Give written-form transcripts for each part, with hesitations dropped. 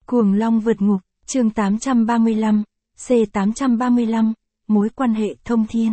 Cuồng Long vượt ngục, chương 835, C835, mối quan hệ thông thiên.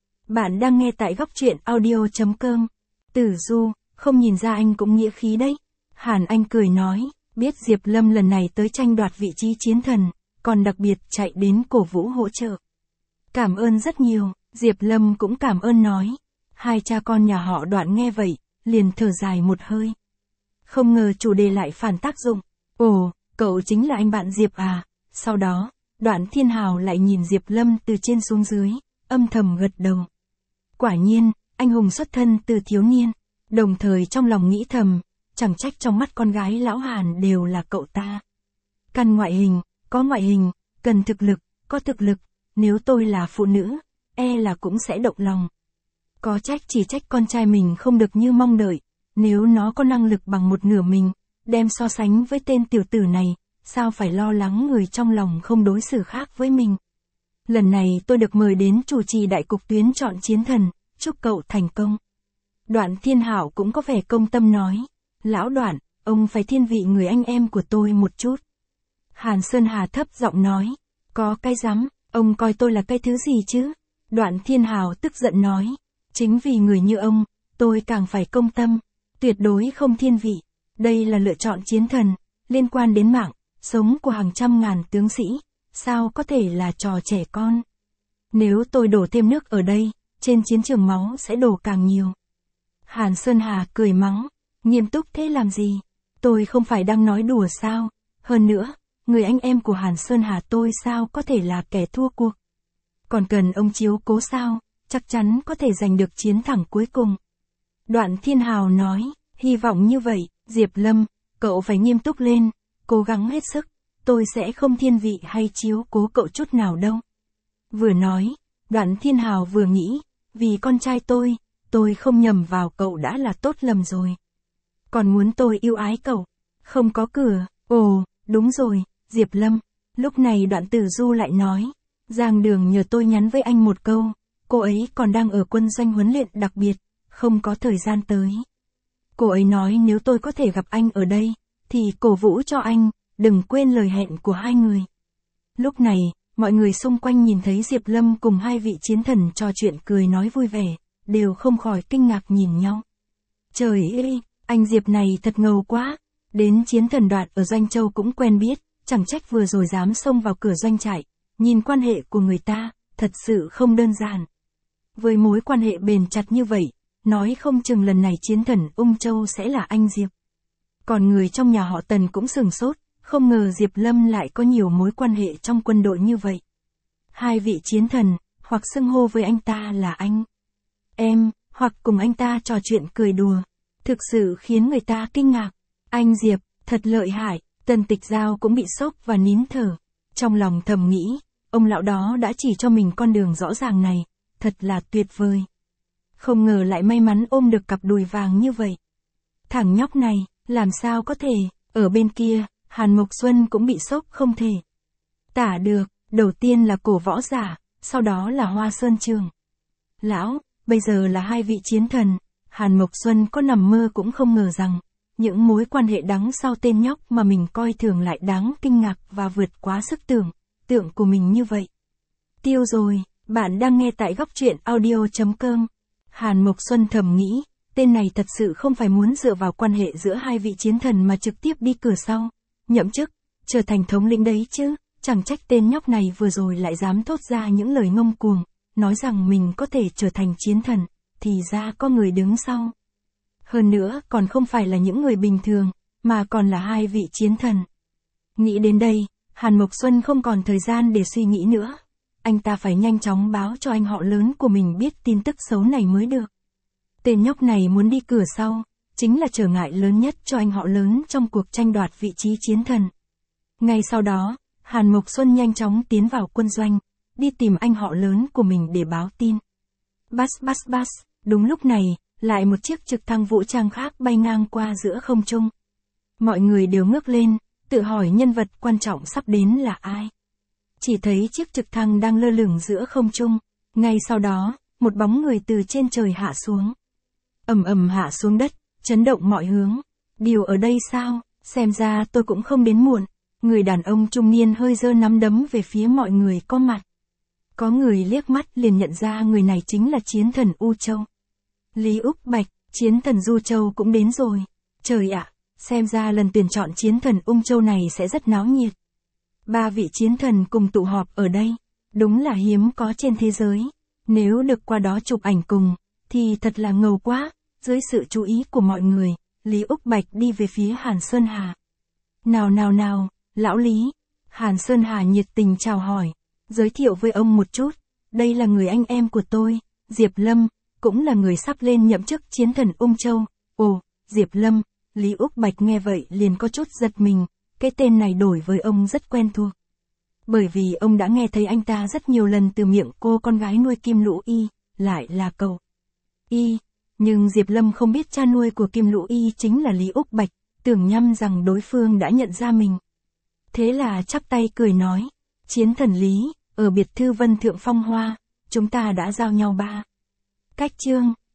Bạn đang nghe tại góc truyện audio.com. Tử Du, không nhìn ra anh cũng nghĩa khí đấy. Hàn Anh cười nói, biết Diệp Lâm lần này tới tranh đoạt vị trí chiến thần, còn đặc biệt chạy đến cổ vũ hỗ trợ. Cảm ơn rất nhiều, Diệp Lâm cũng cảm ơn nói. Hai cha con nhà họ Đoạn nghe vậy, liền thở dài một hơi. Không ngờ chủ đề lại phản tác dụng. Ồ, cậu chính là anh bạn Diệp à? Sau đó, Đoạn Thiên Hào lại nhìn Diệp Lâm từ trên xuống dưới, âm thầm gật đầu. Quả nhiên, anh hùng xuất thân từ thiếu niên, đồng thời trong lòng nghĩ thầm, chẳng trách trong mắt con gái lão Hàn đều là cậu ta. Cần ngoại hình, có ngoại hình, cần thực lực, có thực lực, nếu tôi là phụ nữ, e là cũng sẽ động lòng. Có trách chỉ trách con trai mình không được như mong đợi, nếu nó có năng lực bằng một nửa mình, đem so sánh với tên tiểu tử này, sao phải lo lắng người trong lòng không đối xử khác với mình. Lần này tôi được mời đến chủ trì đại cục tuyến chọn chiến thần, chúc cậu thành công. Đoạn Thiên Hảo cũng có vẻ công tâm nói, lão Đoạn, ông phải thiên vị người anh em của tôi một chút. Hàn Sơn Hà thấp giọng nói, có cái rắm, ông coi tôi là cái thứ gì chứ? Đoạn Thiên Hảo tức giận nói, chính vì người như ông, tôi càng phải công tâm, tuyệt đối không thiên vị. Đây là lựa chọn chiến thần, liên quan đến mạng, sống của hàng trăm ngàn tướng sĩ, sao có thể là trò trẻ con. Nếu tôi đổ thêm nước ở đây, trên chiến trường máu sẽ đổ càng nhiều. Hàn Sơn Hà cười mắng, nghiêm túc thế làm gì? Tôi không phải đang nói đùa sao? Hơn nữa, người anh em của Hàn Sơn Hà tôi sao có thể là kẻ thua cuộc? Còn cần ông chiếu cố sao? Chắc chắn có thể giành được chiến thắng cuối cùng. Đoạn Thiên Hào nói, hy vọng như vậy, Diệp Lâm, cậu phải nghiêm túc lên, cố gắng hết sức, tôi sẽ không thiên vị hay chiếu cố cậu chút nào đâu. Vừa nói, Đoạn Thiên Hào vừa nghĩ, vì con trai tôi không nhầm vào cậu đã là tốt lầm rồi. Còn muốn tôi yêu ái cậu, không có cửa, ồ, đúng rồi, Diệp Lâm. Lúc này Đoạn Tử Du lại nói, Giang Đường nhờ tôi nhắn với anh một câu, cô ấy còn đang ở quân doanh huấn luyện đặc biệt, không có thời gian tới. Cô ấy nói nếu tôi có thể gặp anh ở đây, thì cổ vũ cho anh, đừng quên lời hẹn của hai người. Lúc này, mọi người xung quanh nhìn thấy Diệp Lâm cùng hai vị chiến thần trò chuyện cười nói vui vẻ, đều không khỏi kinh ngạc nhìn nhau. Trời ơi, anh Diệp này thật ngầu quá, đến chiến thần Đoạt ở Doanh Châu cũng quen biết, chẳng trách vừa rồi dám xông vào cửa doanh trại, nhìn quan hệ của người ta, thật sự không đơn giản. Với mối quan hệ bền chặt như vậy, nói không chừng lần này chiến thần Ung Châu sẽ là anh Diệp. Còn người trong nhà họ Tần cũng sửng sốt, không ngờ Diệp Lâm lại có nhiều mối quan hệ trong quân đội như vậy. Hai vị chiến thần, hoặc xưng hô với anh ta là anh, em, hoặc cùng anh ta trò chuyện cười đùa, thực sự khiến người ta kinh ngạc. Anh Diệp, thật lợi hại, Tần Tịch Giao cũng bị sốc và nín thở. Trong lòng thầm nghĩ, ông lão đó đã chỉ cho mình con đường rõ ràng này, thật là tuyệt vời. Không ngờ lại may mắn ôm được cặp đùi vàng như vậy. Thằng nhóc này, làm sao có thể, ở bên kia, Hàn Mộc Xuân cũng bị sốc không thể tả được, đầu tiên là Cổ Võ Giả, sau đó là Hoa Sơn Trường. Lão, bây giờ là hai vị chiến thần, Hàn Mộc Xuân có nằm mơ cũng không ngờ rằng, những mối quan hệ đắng sau tên nhóc mà mình coi thường lại đáng kinh ngạc và vượt quá sức tưởng tượng của mình như vậy. Tiêu rồi, bạn đang nghe tại góc truyện audio.com. Hàn Mộc Xuân thầm nghĩ, tên này thật sự không phải muốn dựa vào quan hệ giữa hai vị chiến thần mà trực tiếp đi cửa sau, nhậm chức, trở thành thống lĩnh đấy chứ, chẳng trách tên nhóc này vừa rồi lại dám thốt ra những lời ngông cuồng, nói rằng mình có thể trở thành chiến thần, thì ra có người đứng sau. Hơn nữa còn không phải là những người bình thường, mà còn là hai vị chiến thần. Nghĩ đến đây, Hàn Mộc Xuân không còn thời gian để suy nghĩ nữa. Anh ta phải nhanh chóng báo cho anh họ lớn của mình biết tin tức xấu này mới được. Tên nhóc này muốn đi cửa sau, chính là trở ngại lớn nhất cho anh họ lớn trong cuộc tranh đoạt vị trí chiến thần. Ngay sau đó, Hàn Mộc Xuân nhanh chóng tiến vào quân doanh, đi tìm anh họ lớn của mình để báo tin. Bas, đúng lúc này, lại một chiếc trực thăng vũ trang khác bay ngang qua giữa không trung. Mọi người đều ngước lên, tự hỏi nhân vật quan trọng sắp đến là ai. Chỉ thấy chiếc trực thăng đang lơ lửng giữa không trung, ngay sau đó, một bóng người từ trên trời hạ xuống. Ầm ầm hạ xuống đất, chấn động mọi hướng. Điều ở đây sao, xem ra tôi cũng không đến muộn. Người đàn ông trung niên hơi giơ nắm đấm về phía mọi người có mặt. Có người liếc mắt liền nhận ra người này chính là chiến thần U Châu. Lý Úc Bạch, chiến thần Du Châu cũng đến rồi. Trời ạ, xem ra lần tuyển chọn chiến thần Ung Châu này sẽ rất náo nhiệt. 3 vị chiến thần cùng tụ họp ở đây, đúng là hiếm có trên thế giới. Nếu được qua đó chụp ảnh cùng, thì thật là ngầu quá. Dưới sự chú ý của mọi người, Lý Úc Bạch đi về phía Hàn Sơn Hà. Nào, lão Lý. Hàn Sơn Hà nhiệt tình chào hỏi, giới thiệu với ông một chút. Đây là người anh em của tôi, Diệp Lâm, cũng là người sắp lên nhậm chức chiến thần Ung Châu. Ồ, Diệp Lâm. Lý Úc Bạch nghe vậy liền có chút giật mình, cái tên này đổi với ông rất quen thuộc. Bởi vì ông đã nghe thấy anh ta rất nhiều lần từ miệng cô con gái nuôi Kim Lũ Y, lại là cậu Y. Nhưng Diệp Lâm không biết cha nuôi của Kim Lũ Y chính là Lý Úc Bạch, tưởng nhầm rằng đối phương đã nhận ra mình. Thế là chắp tay cười nói, chiến thần Lý, ở biệt thư Vân Thượng Phong Hoa, chúng ta đã giao nhau 3 cách chương.